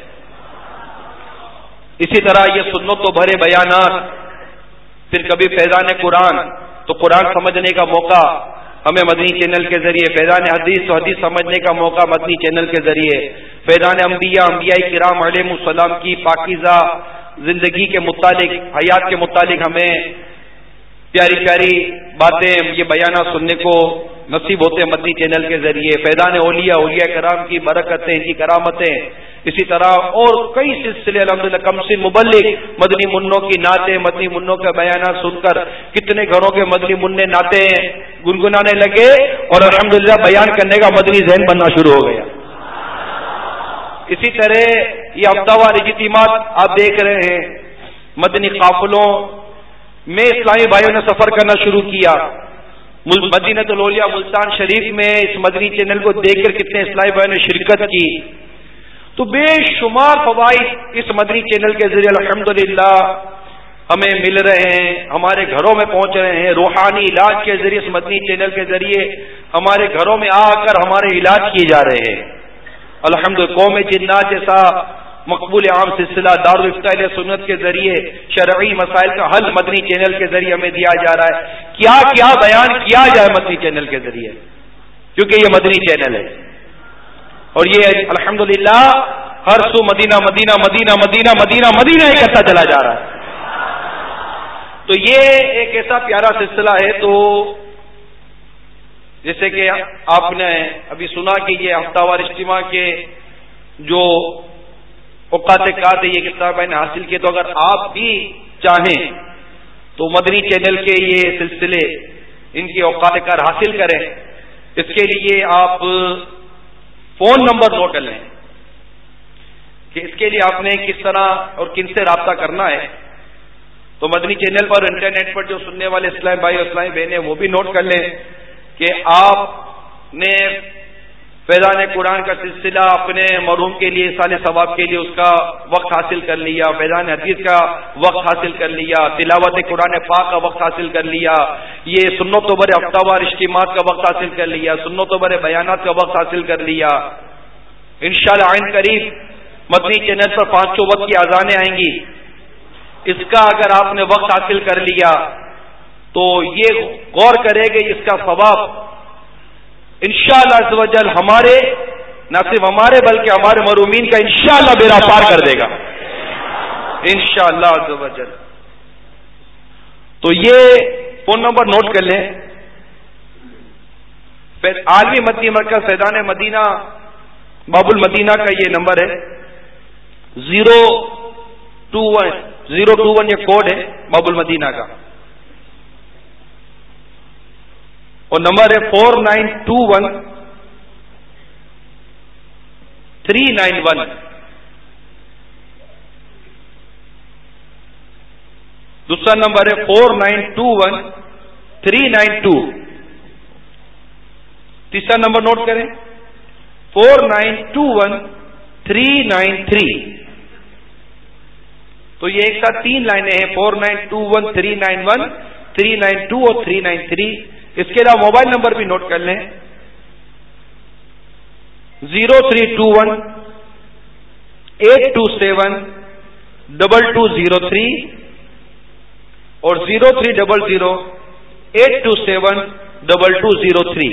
اسی طرح یہ سنت و بھرے بیانات، پھر کبھی فیضان قرآن تو قرآن سمجھنے کا موقع ہمیں مدنی چینل کے ذریعے، فیضان حدیث تو حدیث سمجھنے کا موقع مدنی چینل کے ذریعے، فیضان انبیاء انبیاء کرام علیہم السلام کی پاکیزہ زندگی کے متعلق، حیات کے متعلق ہمیں پیاری پیاری باتیں یہ بیانات سننے کو نصیب ہوتے ہیں مدنی چینل کے ذریعے. فیضان اولیاء اولیاء کرام کی برکتیں، ان کی کرامتیں، اسی طرح اور کئی سلسلے الحمدللہ کم سے مبلغ مدنی منوں کی نعتیں، مدنی منوں کے بیانات سن کر کتنے گھروں کے مدنی منع نعتیں گنگنانے لگے اور الحمدللہ بیان کرنے کا مدنی ذہن بننا شروع ہو گیا. اسی طرح یہ ہفتہ وار اجتماعات آپ دیکھ رہے ہیں، مدنی قافلوں میں اسلامی بھائیوں نے سفر کرنا شروع کیا. مدینۃ الاولیاء ملتان شریف میں اس مدنی چینل کو دیکھ کر کتنے اسلامی بھائیوں نے شرکت کی. تو بے شمار فوائد اس مدنی چینل کے ذریعے الحمدللہ ہمیں مل رہے ہیں، ہمارے گھروں میں پہنچ رہے ہیں. روحانی علاج کے ذریعے اس مدنی چینل کے ذریعے ہمارے گھروں میں آ کر ہمارے علاج کیے جا رہے ہیں. الحمدللہ قوم جنات جیسا مقبول عام سلسلہ دارالافتاء اہل سنت کے ذریعے شرعی مسائل کا حل مدنی چینل کے ذریعے ہمیں دیا جا رہا ہے. کیا کیا بیان کیا جائے مدنی چینل کے ذریعے، کیونکہ یہ مدنی چینل ہے اور یہ الحمدللہ ہر سو مدینہ مدینہ مدینہ مدینہ مدینہ مدینہ ہی کرتا چلا جا رہا ہے. تو یہ ایک ایسا پیارا سلسلہ ہے. تو جیسے کہ آپ نے ابھی سنا کہ یہ ہفتہ وار اجتماع کے جو اوقات کات ہے یہ کتاب میں نے حاصل کیے. تو اگر آپ بھی چاہیں تو مدنی چینل کے یہ سلسلے ان کی اوقات کار حاصل کریں. اس کے لیے آپ فون نمبر نوٹ کر لیں کہ اس کے لیے آپ نے کس طرح اور کن سے رابطہ کرنا ہے. تو مدنی چینل پر انٹرنیٹ پر جو سننے والے اسلام بھائی اور اسلامی بہنیں وہ بھی نوٹ کر لیں کہ آپ نے فیضان قرآن کا سلسلہ اپنے مرحوم کے لیے سال ثواب کے لیے اس کا وقت حاصل کر لیا، فیضان حدیث کا وقت حاصل کر لیا، تلاوت قرآن پاک کا وقت حاصل کر لیا، یہ سنت و بر ہفتہ وار اجتماعات کا وقت حاصل کر لیا، سنت و بر بیانات کا وقت حاصل کر لیا. انشاءاللہ عین قریب مدنی چینل پر پانچوں وقت کی اذانیں آئیں گی. اس کا اگر آپ نے وقت حاصل کر لیا تو یہ غور کرے کہ اس کا ثواب انشاءاللہ عز و جل ہمارے نہ صرف ہمارے بلکہ ہمارے مرحومین کا انشاءاللہ بیڑا پار کر دے گا انشاءاللہ عز و جل. تو یہ فون نمبر نوٹ کر لیں. عالمی مدنی مرکز فیضان مدینہ باب المدینہ کا یہ نمبر ہے zero two one zero two one یہ کوڈ ہے باب المدینہ کا، اور نمبر ہے four nine two one three nine one. دوسرا نمبر ہے four nine two one three nine two. تیسرا نمبر نوٹ کریں four nine two one three nine three. تو یہ ایک ساتھ تین لائنیں ہیں، four nine two one three nine one three nine two اور تھری نائن تھری. اس کے علاوہ موبائل نمبر بھی نوٹ کر لیں zero three two one eight two seven double two zero three اور zero three double zero eight two seven double two zero three.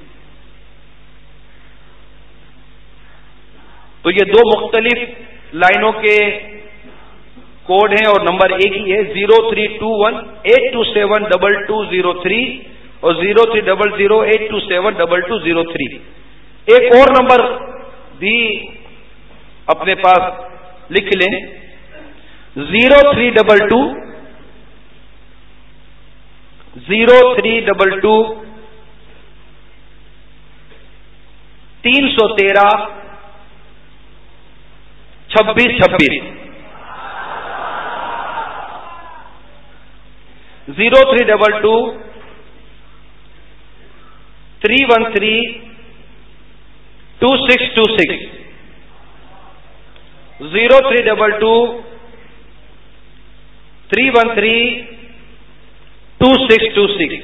تو یہ دو مختلف لائنوں کے کوڈ ہیں اور نمبر ایک ہی ہے zero three two one eight two seven double two zero three اور zero three double zero eight two seven double two zero three. ایک اور نمبر بھی اپنے پاس لکھ لیں zero three double two zero three double two تین سو تیرہ چھبیس چھبیس. Zero three double two three one three two six two six zero three double two three one three two six two six.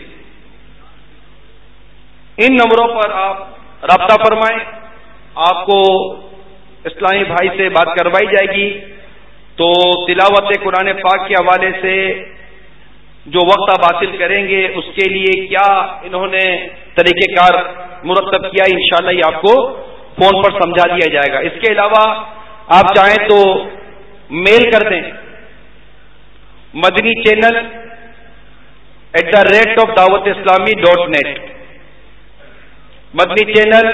ان نمبروں پر آپ رابطہ فرمائیں. آپ کو اسلامی بھائی سے بات کروائی جائے گی. تو تلاوت قرآن پاک کے حوالے سے جو وقت آپ حاصل کریں گے اس کے لیے کیا انہوں نے طریقہ کار مرتب کیا انشاءاللہ یہ آپ کو فون پر سمجھا دیا جائے گا. اس کے علاوہ آپ چاہیں تو میل کر دیں Madani channel at the rate of Dawat Islami dot net. Madani channel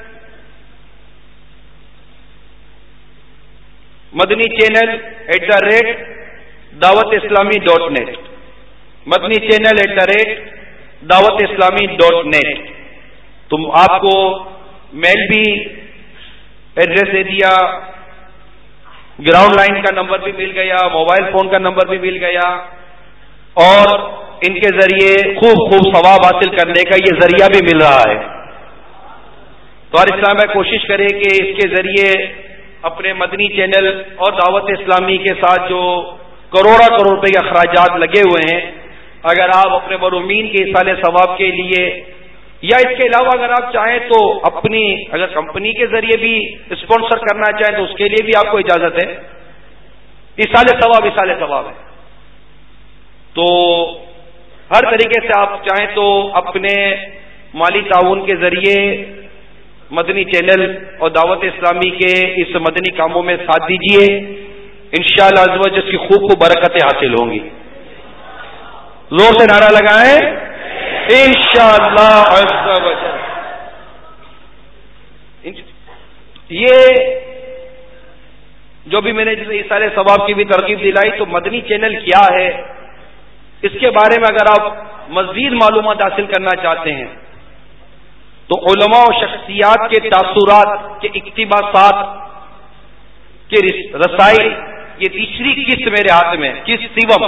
Madani channel at the rate Dawat Islami dot net Madani channel at the rate Dawat Islami dot net. تم آپ کو میل بھی ایڈریس دے دیا، گراؤنڈ لائن کا نمبر بھی مل گیا، موبائل فون کا نمبر بھی مل گیا، اور ان کے ذریعے خوب خوب ثواب حاصل کرنے کا یہ ذریعہ بھی مل رہا ہے. تو ہر اسلام میں کوشش کرے کہ اس کے ذریعے اپنے مدنی چینل اور دعوت اسلامی کے ساتھ جو کروڑا کروڑ روپے کے اخراجات لگے ہوئے ہیں، اگر آپ اپنے مرحومین کے ایصال ثواب کے لیے یا اس کے علاوہ اگر آپ چاہیں تو اپنی اگر کمپنی کے ذریعے بھی اسپانسر کرنا چاہیں تو اس کے لیے بھی آپ کو اجازت ہے. ایصال ثواب ایصال ثواب ہے. تو ہر طریقے سے آپ چاہیں تو اپنے مالی تعاون کے ذریعے مدنی چینل اور دعوت اسلامی کے اس مدنی کاموں میں ساتھ دیجیے. انشاءاللہ عز و جل کی خوب خوب برکتیں حاصل ہوں گی. زور سے نعرہ لگائیں انشاءاللہ عز و جل. یہ جو بھی میں نے جسے ایصال ثواب کی بھی ترغیب دلائی، تو مدنی چینل کیا ہے اس کے بارے میں اگر آپ مزید معلومات حاصل کرنا چاہتے ہیں تو علماء و شخصیات کے تاثرات کے اقتباسات کے رسائل، یہ تیسری قسط میرے ہاتھ میں، قسط سیوم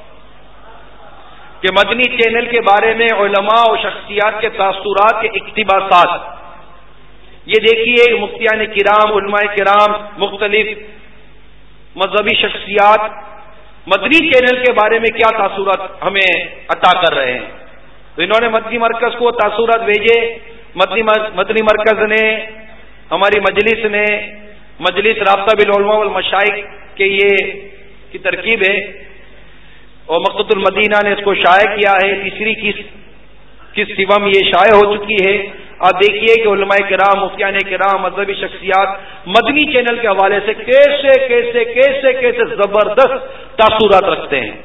کہ مدنی چینل کے بارے میں علماء و شخصیات کے تاثرات کے اقتباسات. یہ دیکھیے مفتیان کرام، علماء کرام، مختلف مذہبی شخصیات مدنی چینل کے بارے میں کیا تاثرات ہمیں عطا کر رہے ہیں. تو انہوں نے مدنی مرکز کو تاثرات بھیجے. مدنی مدنی مرکز نے، ہماری مجلس نے، مجلس رابطہ بالعلماء والمشائخ کے یہ کی ترکیب ہے اور مقصد المدینہ نے اس کو شائع کیا ہے. تیسری قسط قسط سیوم یہ شائع ہو چکی ہے. آپ دیکھیے کہ علماء کرام، مفتیان کرام، مذہبی شخصیات مدنی چینل کے حوالے سے کیسے کیسے کیسے کیسے زبردست تاثرات رکھتے ہیں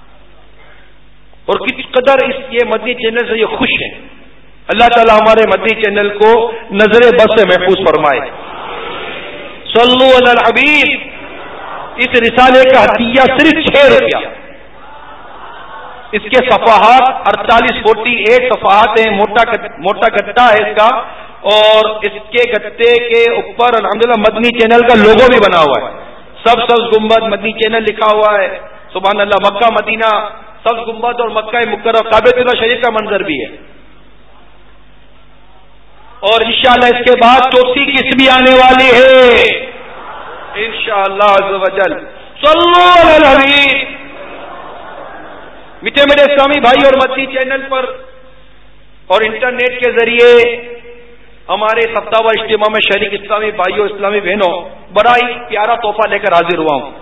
اور کس قدر اس یہ مدنی چینل سے یہ خوش ہیں. اللہ تعالی ہمارے مدنی چینل کو نظر بد سے محفوظ فرمائے. صلو علی الحبیب. اس رسالے کا ہدیہ صرف چھ روپیہ. اس کے صفحات اڑتالیس فورٹی ایٹ صفحات ہیں. موٹا موٹا گتا ہے اس کا، اور اس کے گتے کے اوپر الحمدللہ مدنی چینل کا لوگو بھی بنا ہوا ہے. سب سبز گنبد مدنی چینل لکھا ہوا ہے. سبحان اللہ. مکہ مدینہ سبز گنبد اور مکہ مکرمہ کعبۃ اللہ شریف کا منظر بھی ہے. اور انشاءاللہ اس کے بعد چوتھی قسط بھی آنے والی ہے انشاءاللہ عز و جل. صلو علی الحبیب. میٹھے میٹھے اسلامی بھائی اور مدنی چینل پر اور انٹرنیٹ کے ذریعے ہمارے ہفتہ وار اجتماع میں شریک اسلامی بھائیوں، اسلامی بہنوں، بڑا ہی پیارا تحفہ لے کر حاضر ہوا ہوں.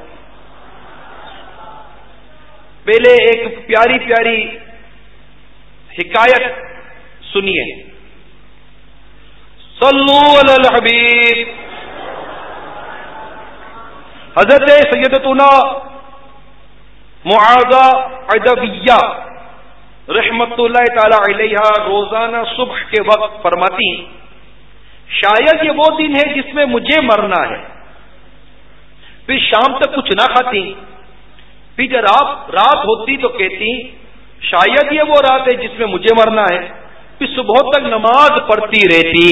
پہلے ایک پیاری پیاری حکایت سنیے. صلو علی الحبیب. حضرت سیدتنا معاذہ ادویہ رحمت اللہ تعالی علیہ روزانہ صبح کے وقت فرماتی، شاید یہ وہ دن ہے جس میں مجھے مرنا ہے. پھر شام تک کچھ نہ کھاتی. پھر جب رات رات ہوتی تو کہتی شاید یہ وہ رات ہے جس میں مجھے مرنا ہے. پھر صبح تک نماز پڑھتی رہتی.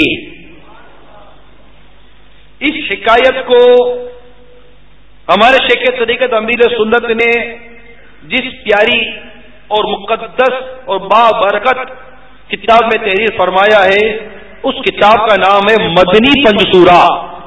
اس شکایت کو ہمارے شیخ طریقت امیر سنت نے جس پیاری اور مقدس اور بابرکت کتاب میں تحریر فرمایا ہے، اس کتاب کا نام ہے مدنی پنجسورہ.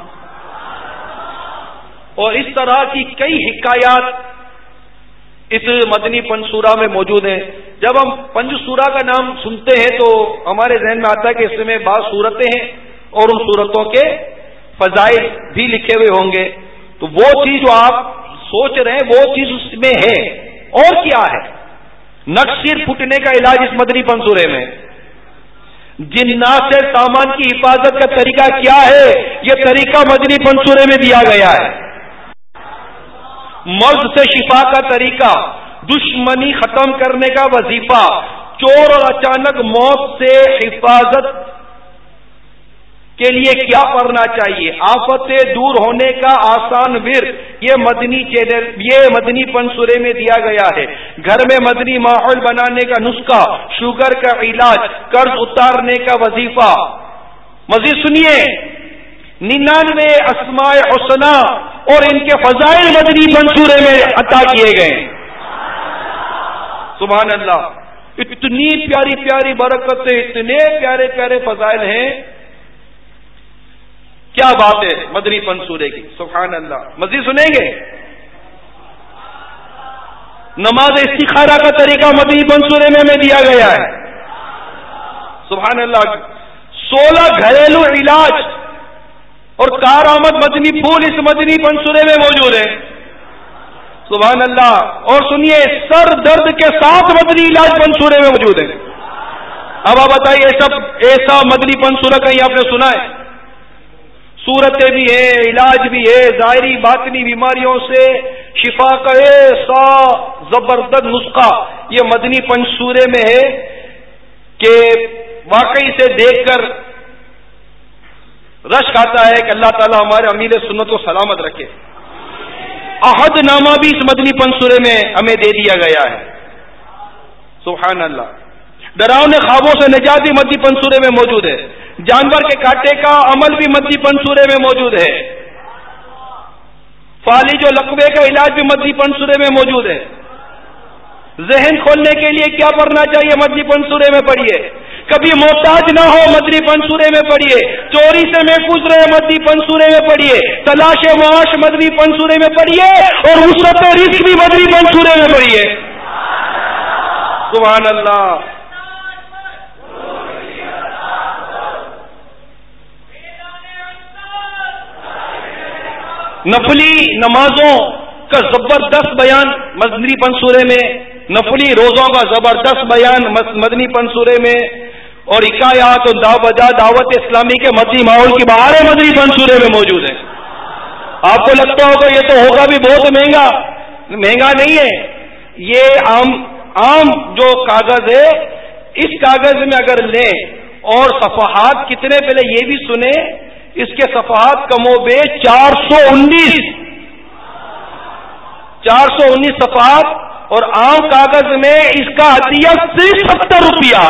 اور اس طرح کی کئی حکایات اس مدنی پنجسورہ میں موجود ہیں. جب ہم پنجسورہ کا نام سنتے ہیں تو ہمارے ذہن میں آتا ہے کہ اس میں بعض صورتیں ہیں اور ان صورتوں کے فضائل بھی لکھے ہوئے ہوں گے. تو وہ چیز جو آپ سوچ رہے ہیں وہ چیز اس میں ہے. اور کیا ہے؟ نقصیر پھٹنے کا علاج اس مدنی پنجسورے میں. جنات سے سامان کی حفاظت کا طریقہ کیا ہے؟ یہ طریقہ مدنی پنجسورے میں دیا گیا ہے. مرض سے شفا کا طریقہ، دشمنی ختم کرنے کا وظیفہ، چور اور اچانک موت سے حفاظت کے لیے کیا کرنا چاہیے، آفتیں دور ہونے کا آسان ورد، یہ مدنی چینل یہ مدنی پنجسورے میں دیا گیا ہے. گھر میں مدنی ماحول بنانے کا نسخہ، شوگر کا علاج، قرض اتارنے کا وظیفہ. مزید سنیے، ننانوے اسماء حسنہ اور ان کے فضائل مدنی پنجسورے میں عطا کیے گئے. سبحان اللہ. اتنی پیاری پیاری برکتیں، اتنے پیارے پیارے فضائل ہیں کیا بات ہے مدنی پن سورے کی، سبحان اللہ. مزید سنیں گے؟ نماز استخارہ کا طریقہ مدنی پن سورے میں ہمیں دیا گیا ہے، سبحان اللہ. سولہ گھریلو علاج اور کارآمد مدنی پھول اس مدنی پن سورے میں موجود ہے، سبحان اللہ. اور سنیے، سر درد کے ساتھ مدنی علاج پن سورے میں موجود ہے. اب آپ بتائیے، ایسا ایسا مدنی پن سورہ کہیں آپ نے سنا ہے؟ صورتیں بھی ہے، علاج بھی ہے، ظاہری باطنی بیماریوں سے شفا کا ایسا زبردست نسخہ یہ مدنی پن سورے میں ہے کہ واقعی سے دیکھ کر رشک آتا ہے کہ اللہ تعالیٰ ہمارے امیر سنت کو سلامت رکھے. عہد نامہ بھی اس مدنی پن سورے میں ہمیں دے دیا گیا ہے، سبحان اللہ. ڈراؤنے خوابوں سے نجات بھی مدنی پن سورے میں موجود ہے. جانور کے کاٹے کا عمل بھی مدنی پن سورے میں موجود ہے. فالج و لقوے کا علاج بھی مدنی پن سورے میں موجود ہے. ذہن کھولنے کے لیے کیا پڑھنا چاہیے مدنی پن سورے میں پڑھیے. کبھی محتاج نہ ہو مدنی پن سورے میں پڑھیے. چوری سے محفوظ رہے مدنی پن سورے میں پڑھیے. تلاش معاش مدنی پن سورے میں پڑھیے. اور وسعت رزق بھی مدنی پن سورے میں پڑھیے، سبحان اللہ. نفلی نمازوں کا زبردست بیان مدنی پن سورے میں، نفلی روزوں کا زبردست بیان مدنی پن سورے میں، اور حکایات اور دا بجا دعوت اسلامی کے مدنی ماحول کی بہاریں مدنی پن سورے میں موجود ہیں. آپ کو لگتا ہوگا یہ تو ہوگا بھی بہت مہنگا. مہنگا نہیں ہے، یہ عام عام جو کاغذ ہے، اس کاغذ میں اگر لیں اور صفحات کتنے، پہلے یہ بھی سنیں، اس کے صفحات کم و بیش چار سو انیس چار سو انیس صفحات، اور عام کاغذ میں اس کا عطیہ صرف ستر روپیہ،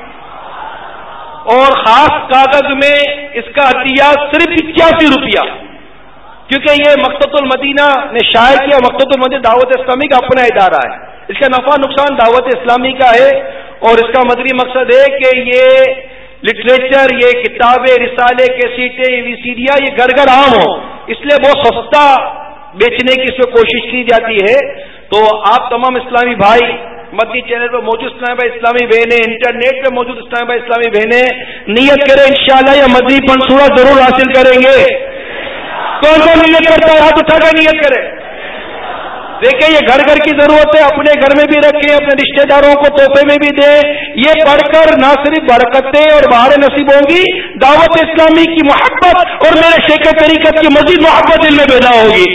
اور خاص کاغذ میں اس کا عطیہ صرف اکیاسی روپیہ. کیونکہ یہ مقتۃ المدینہ نے شائع کیا. مقتۃ المدینہ دعوت اسلامی کا اپنا ادارہ ہے، اس کا نفع نقصان دعوت اسلامی کا ہے، اور اس کا مدنی مقصد ہے کہ یہ لٹریچر، یہ کتابیں، رسالے، کیسیٹیں، وی سی ڈیاں یہ گھر گھر عام ہو، اس لیے بہت سستا بیچنے کی اس میں کوشش کی جاتی ہے. تو آپ تمام اسلامی بھائی مدنی چینل پہ موجود اسلامی بھائی اسلامی بہنیں، انٹرنیٹ پہ موجود اسلامی بھائی اسلامی بہنیں نیت کریں انشاءاللہ یہ مدنی پن سورہ ضرور حاصل کریں گے. کون کون نیت کرتا ہے ہاتھ اٹھا کر نیت کرے. دیکھیں یہ گھر گھر کی ضرورت ہے، اپنے گھر میں بھی رکھیں، اپنے رشتہ داروں کو تحفے میں بھی دیں. یہ پڑھ کر نہ صرف برکتیں اور بہاریں نصیب ہوں گی، دعوت اسلامی کی محبت اور میرے شیخ طریقت کی مزید محبت دل میں پیدا ہوگی.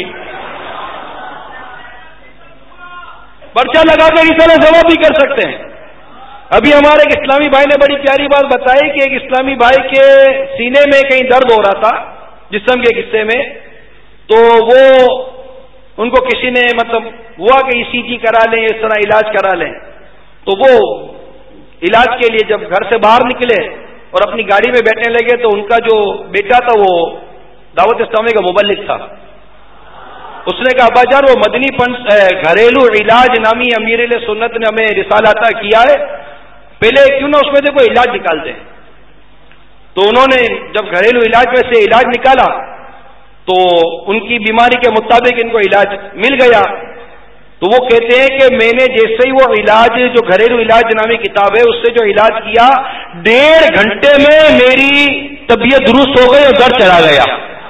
پرچہ لگا کر اس طرح جمع بھی کر سکتے ہیں. ابھی ہمارے ایک اسلامی بھائی نے بڑی پیاری بات بتائی کہ ایک اسلامی بھائی کے سینے میں کہیں درد ہو رہا تھا جسم کے حصے میں، تو وہ ان کو کسی نے مطلب ہوا کہ ای سی جی کرا لیں، اس طرح علاج کرا لیں. تو وہ علاج کے لیے جب گھر سے باہر نکلے اور اپنی گاڑی میں بیٹھنے لگے تو ان کا جو بیٹا تھا وہ دعوت اسلامی کا مبلغ تھا. اس نے کہا ابا جان وہ مدنی پن گھریلو علاج نامی امیر سنت نے ہمیں رسالہ عطا کیا ہے، پہلے کیوں نہ اس میں سے کوئی علاج نکالتے ہیں. تو انہوں نے جب گھریلو علاج میں سے علاج نکالا تو ان کی بیماری کے مطابق ان کو علاج مل گیا. تو وہ کہتے ہیں کہ میں نے جیسے ہی وہ علاج جو گھریلو علاج نامی کتاب ہے اس سے جو علاج کیا، ڈیڑھ گھنٹے میں میری طبیعت درست ہو گئی اور درد چلا گیا.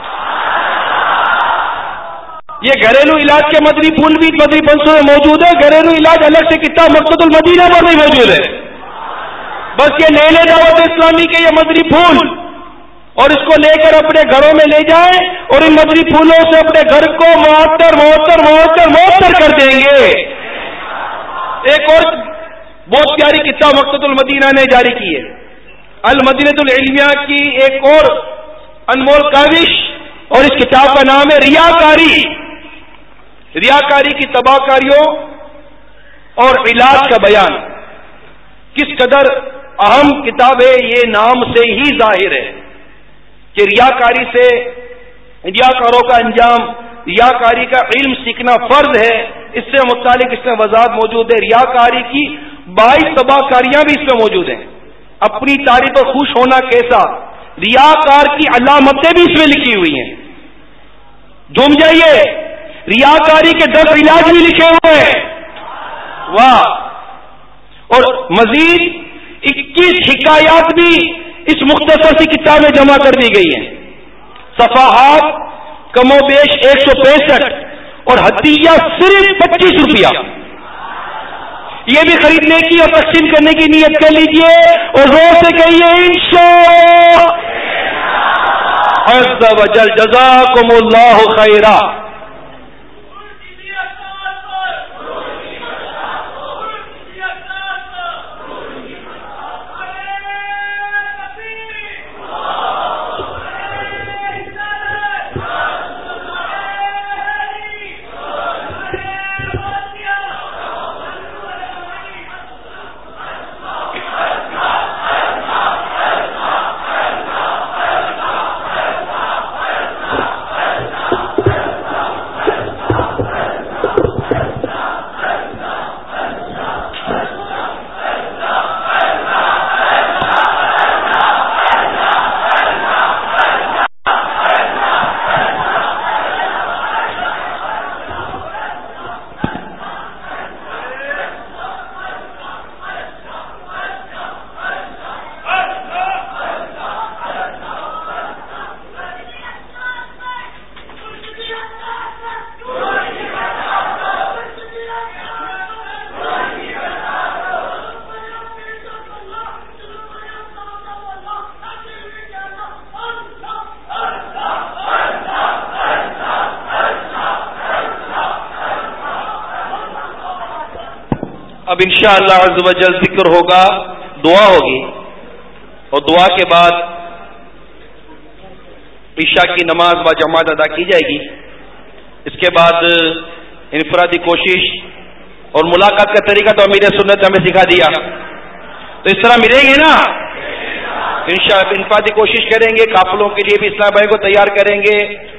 یہ گھریلو علاج کے مدنی پھول بھی مدنی پنسوں میں موجود ہے. گھریلو علاج الگ سے کتاب مقصد المدینہ پر بھی موجود ہے. بس یہ لے لے دعوت اسلامی کے یہ مدنی پھول اور اس کو لے کر اپنے گھروں میں لے جائیں اور ان مدنی پھولوں سے اپنے گھر کو معطر معطر معطر معطر کر دیں گے. ایک اور بہت پیاری کتاب مقصد المدینہ نے جاری کی ہے، المدینۃ العلمیہ کی ایک اور انمول کاوش، اور اس کتاب کا نام ہے ریاکاری. ریاکاری کی تباہ کاریوں اور علاج کا بیان. کس قدر اہم کتاب ہے یہ نام سے ہی ظاہر ہے کہ ریاکاری سے ریاکاروں کا انجام، ریاکاری کا علم سیکھنا فرض ہے. اس سے متعلق اس میں وضاحت موجود ہے. ریاکاری کی بائیس تباہ کاریاں بھی اس میں موجود ہیں. اپنی تعریف پر خوش ہونا کیسا، ریاکار کی علامتیں بھی اس میں لکھی ہوئی ہیں. جم جائیے, ریاکاری کے دس علاج بھی لکھے ہوئے ہیں. واہ. اور مزید اکیس حکایات بھی اس مختصر سی کتاب میں جمع کر دی گئی ہیں. صفحات کم و بیش ایک سو پینسٹھ اور ہدیہ صرف پچیس روپیہ. یہ بھی خریدنے کی اور تقسیم کرنے کی نیت کر لیجئے اور زور سے کہیے انشاءاللہ عز وجل. جزاکم اللہ خیرا. اب انشاءاللہ عز و جل ذکر ہوگا, دعا ہوگی اور دعا کے بعد عشاء کی نماز با جماعت ادا کی جائے گی. اس کے بعد انفرادی کوشش اور ملاقات کا طریقہ تو امیر سنت ہمیں سکھا دیا, تو اس طرح ملیں گے نا انشاءاللہ. انفرادی کوشش کریں گے, قافلوں کے لیے بھی اسلام بھائی کو تیار کریں گے,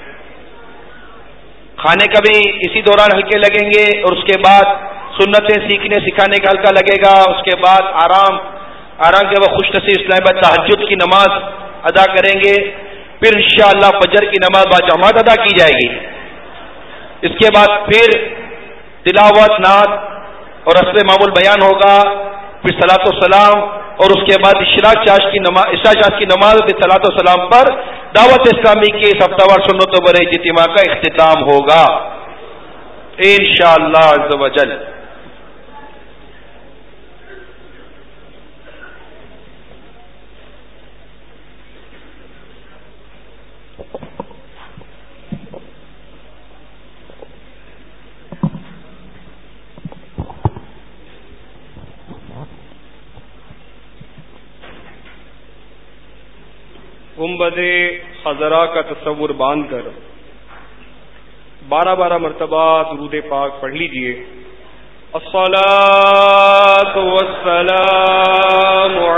کھانے کا بھی اسی دوران ہلکے لگیں گے, اور اس کے بعد سنتیں سیکھنے سکھانے کا حلقہ لگے گا. اس کے بعد آرام آرام کے بعد خوش نصیب اسلام بھائی تہجد کی نماز ادا کریں گے. پھر انشاءاللہ فجر کی نماز با جماعت ادا کی جائے گی. اس کے بعد پھر تلاوت نعت اور رسم معمول بیان ہوگا, پھر صلاۃ و سلام, اور اس کے بعد اشراق چاش کی نماز عشاء چاش کی نماز پھر صلاۃ و سلام پر دعوت اسلامی کے اس ہفتہ وار سنتوں پر اجتماع کا اختتام ہوگا انشاءاللہ عز و جل. گنبد خضرا کا تصور باندھ کر بارہ بارہ مرتبہ درود پاک پڑھ لیجئے. الصلاۃ والسلام